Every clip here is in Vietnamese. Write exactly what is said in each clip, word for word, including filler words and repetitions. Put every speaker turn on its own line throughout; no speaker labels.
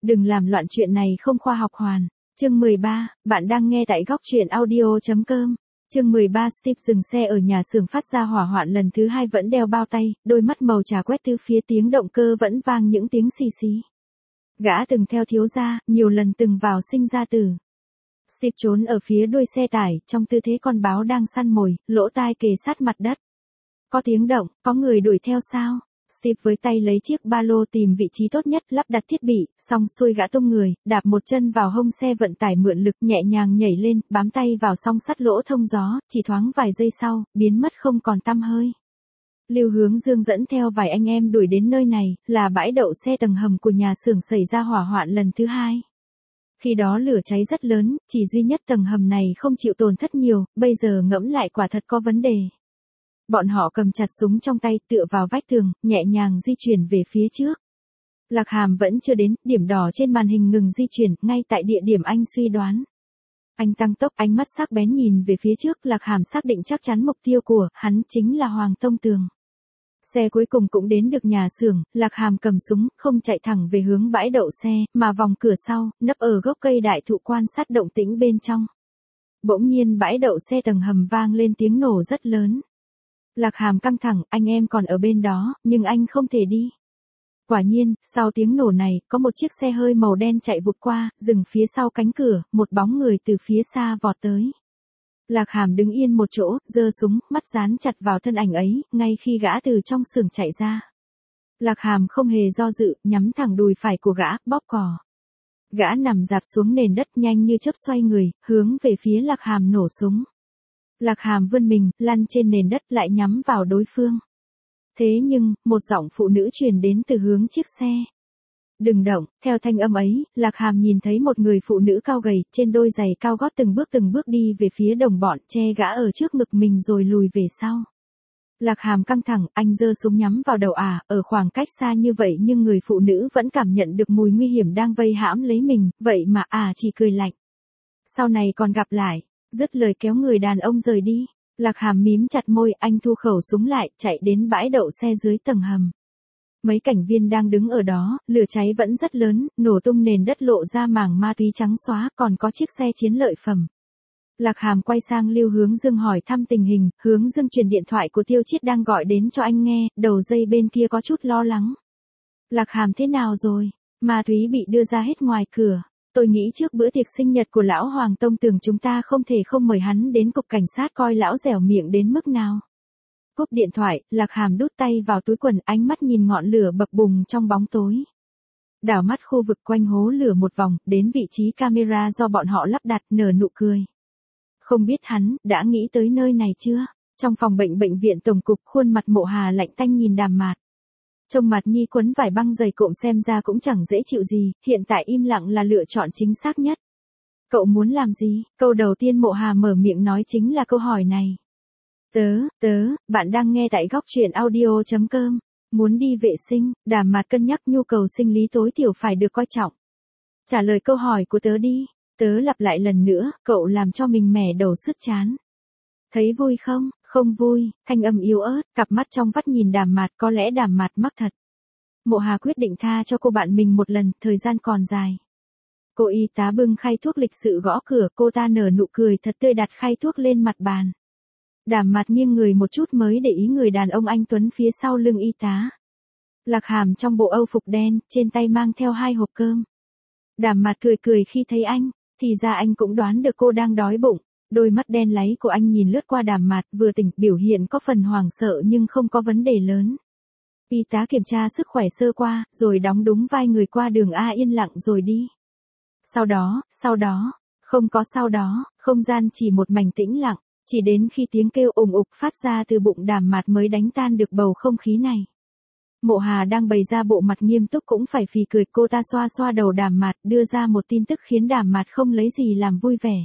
Đừng làm loạn, chuyện này không khoa học hoàn. Chương mười ba, bạn đang nghe tại góc truyện audio.com. Chương mười ba, Steve dừng xe ở nhà xưởng phát ra hỏa hoạn lần thứ hai, vẫn đeo bao tay, đôi mắt màu trà quét từ phía tiếng động cơ vẫn vang những tiếng xì xì. Gã từng theo thiếu gia, nhiều lần từng vào sinh ra tử. Steve trốn ở phía đuôi xe tải, trong tư thế con báo đang săn mồi, lỗ tai kề sát mặt đất. Có tiếng động, có người đuổi theo sao? Steve với tay lấy chiếc ba lô tìm vị trí tốt nhất, lắp đặt thiết bị, xong xuôi gã tung người, đạp một chân vào hông xe vận tải mượn lực, nhẹ nhàng nhảy lên, bám tay vào song sắt lỗ thông gió, chỉ thoáng vài giây sau, biến mất không còn tăm hơi. Lưu Hướng Dương dẫn theo vài anh em đuổi đến nơi này, là bãi đậu xe tầng hầm của nhà xưởng xảy ra hỏa hoạn lần thứ hai. Khi đó lửa cháy rất lớn, chỉ duy nhất tầng hầm này không chịu tổn thất nhiều, bây giờ ngẫm lại quả thật có vấn đề. Bọn họ cầm chặt súng trong tay, tựa vào vách tường, nhẹ nhàng di chuyển về phía trước. Lạc Hàm vẫn chưa đến, điểm đỏ trên màn hình ngừng di chuyển, ngay tại địa điểm anh suy đoán. Anh tăng tốc, ánh mắt sắc bén nhìn về phía trước, Lạc Hàm xác định chắc chắn mục tiêu của hắn chính là Hoàng Tông Tường. Xe cuối cùng cũng đến được nhà xưởng, Lạc Hàm cầm súng, không chạy thẳng về hướng bãi đậu xe, mà vòng cửa sau, nấp ở gốc cây đại thụ quan sát động tĩnh bên trong. Bỗng nhiên bãi đậu xe tầng hầm vang lên tiếng nổ rất lớn. Lạc Hàm căng thẳng, anh em còn ở bên đó, nhưng anh không thể đi. Quả nhiên, sau tiếng nổ này, có một chiếc xe hơi màu đen chạy vụt qua, dừng phía sau cánh cửa, một bóng người từ phía xa vọt tới. Lạc Hàm đứng yên một chỗ, giơ súng, mắt dán chặt vào thân ảnh ấy, ngay khi gã từ trong xưởng chạy ra. Lạc Hàm không hề do dự, nhắm thẳng đùi phải của gã, bóp cò. Gã nằm dạp xuống nền đất, nhanh như chớp xoay người, hướng về phía Lạc Hàm nổ súng. Lạc Hàm vươn mình, lăn trên nền đất, lại nhắm vào đối phương. Thế nhưng, một giọng phụ nữ truyền đến từ hướng chiếc xe. Đừng động, theo thanh âm ấy, Lạc Hàm nhìn thấy một người phụ nữ cao gầy, trên đôi giày cao gót từng bước từng bước đi về phía đồng bọn, che gã ở trước ngực mình rồi lùi về sau. Lạc Hàm căng thẳng, anh giơ súng nhắm vào đầu ả, ở khoảng cách xa như vậy nhưng người phụ nữ vẫn cảm nhận được mùi nguy hiểm đang vây hãm lấy mình, vậy mà ả chỉ cười lạnh. Sau này còn gặp lại. Dứt lời kéo người đàn ông rời đi. Lạc Hàm mím chặt môi, anh thu khẩu súng lại, chạy đến bãi đậu xe dưới tầng hầm. Mấy cảnh viên đang đứng ở đó, lửa cháy vẫn rất lớn, nổ tung nền đất lộ ra mảng ma túy trắng xóa, còn có chiếc xe chiến lợi phẩm. Lạc Hàm quay sang Lưu Hướng Dương hỏi thăm tình hình, Hướng Dương truyền điện thoại của Tiêu Chiết đang gọi đến cho anh nghe, đầu dây bên kia có chút lo lắng. Lạc Hàm thế nào rồi? Ma túy bị đưa ra hết ngoài cửa. Tôi nghĩ trước bữa tiệc sinh nhật của lão Hoàng Tông Tường chúng ta không thể không mời hắn đến cục cảnh sát coi lão dẻo miệng đến mức nào. Cúp điện thoại, Lạc Hàm đút tay vào túi quần, ánh mắt nhìn ngọn lửa bập bùng trong bóng tối. Đảo mắt khu vực quanh hố lửa một vòng, đến vị trí camera do bọn họ lắp đặt, nở nụ cười. Không biết hắn đã nghĩ tới nơi này chưa? Trong phòng bệnh bệnh viện tổng cục, khuôn mặt Mộ Hà lạnh tanh nhìn Đàm Mạt. Trông mặt Nhi quấn vải băng dày cộm xem ra cũng chẳng dễ chịu gì, hiện tại im lặng là lựa chọn chính xác nhất. Cậu muốn làm gì? Câu đầu tiên Mộ Hà mở miệng nói chính là câu hỏi này. Tớ, tớ, bạn đang nghe tại góc truyện audio.com. Muốn đi vệ sinh, Đàm Mạt cân nhắc nhu cầu sinh lý tối thiểu phải được coi trọng. Trả lời câu hỏi của tớ đi. Tớ lặp lại lần nữa, cậu làm cho mình mẻ đầu sứt chán. Thấy vui không? Không vui, thanh âm yếu ớt, cặp mắt trong vắt nhìn Đàm Mạt, có lẽ Đàm Mạt mắc thật. Mộ Hà quyết định tha cho cô bạn mình một lần, thời gian còn dài. Cô y tá bưng khay thuốc lịch sự gõ cửa, cô ta nở nụ cười thật tươi đặt khay thuốc lên mặt bàn. Đàm Mạt nghiêng người một chút mới để ý người đàn ông anh tuấn phía sau lưng y tá. Lạc Hàm trong bộ âu phục đen, trên tay mang theo hai hộp cơm. Đàm Mạt cười cười khi thấy anh, thì ra anh cũng đoán được cô đang đói bụng. Đôi mắt đen láy của anh nhìn lướt qua Đàm Mạt, vừa tỉnh, biểu hiện có phần hoảng sợ nhưng không có vấn đề lớn. Y tá kiểm tra sức khỏe sơ qua, rồi đóng đúng vai người qua đường A yên lặng rồi đi. Sau đó, sau đó, không có sau đó, không gian chỉ một mảnh tĩnh lặng, chỉ đến khi tiếng kêu ùng ục phát ra từ bụng Đàm Mạt mới đánh tan được bầu không khí này. Mộ Hà đang bày ra bộ mặt nghiêm túc cũng phải phì cười, cô ta xoa xoa đầu Đàm Mạt, đưa ra một tin tức khiến Đàm Mạt không lấy gì làm vui vẻ.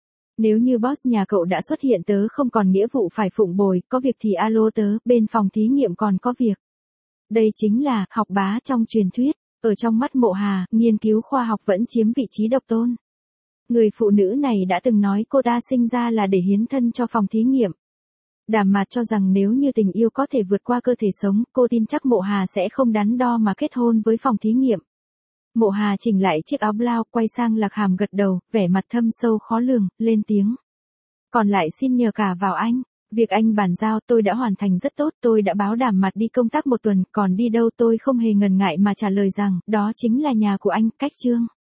Nếu như boss nhà cậu đã xuất hiện tớ không còn nghĩa vụ phải phụng bồi, có việc thì alo tớ, bên phòng thí nghiệm còn có việc. Đây chính là học bá trong truyền thuyết, ở trong mắt Mộ Hà, nghiên cứu khoa học vẫn chiếm vị trí độc tôn. Người phụ nữ này đã từng nói cô ta sinh ra là để hiến thân cho phòng thí nghiệm. Đàm Mạt cho rằng nếu như tình yêu có thể vượt qua cơ thể sống, cô tin chắc Mộ Hà sẽ không đắn đo mà kết hôn với phòng thí nghiệm. Mộ Hà chỉnh lại chiếc áo blau, quay sang Lạc Hàm gật đầu, vẻ mặt thâm sâu khó lường, lên tiếng. Còn lại xin nhờ cả vào anh. Việc anh bàn giao tôi đã hoàn thành rất tốt, tôi đã báo đảm mặt đi công tác một tuần, còn đi đâu tôi không hề ngần ngại mà trả lời rằng, đó chính là nhà của anh, Cách Trương.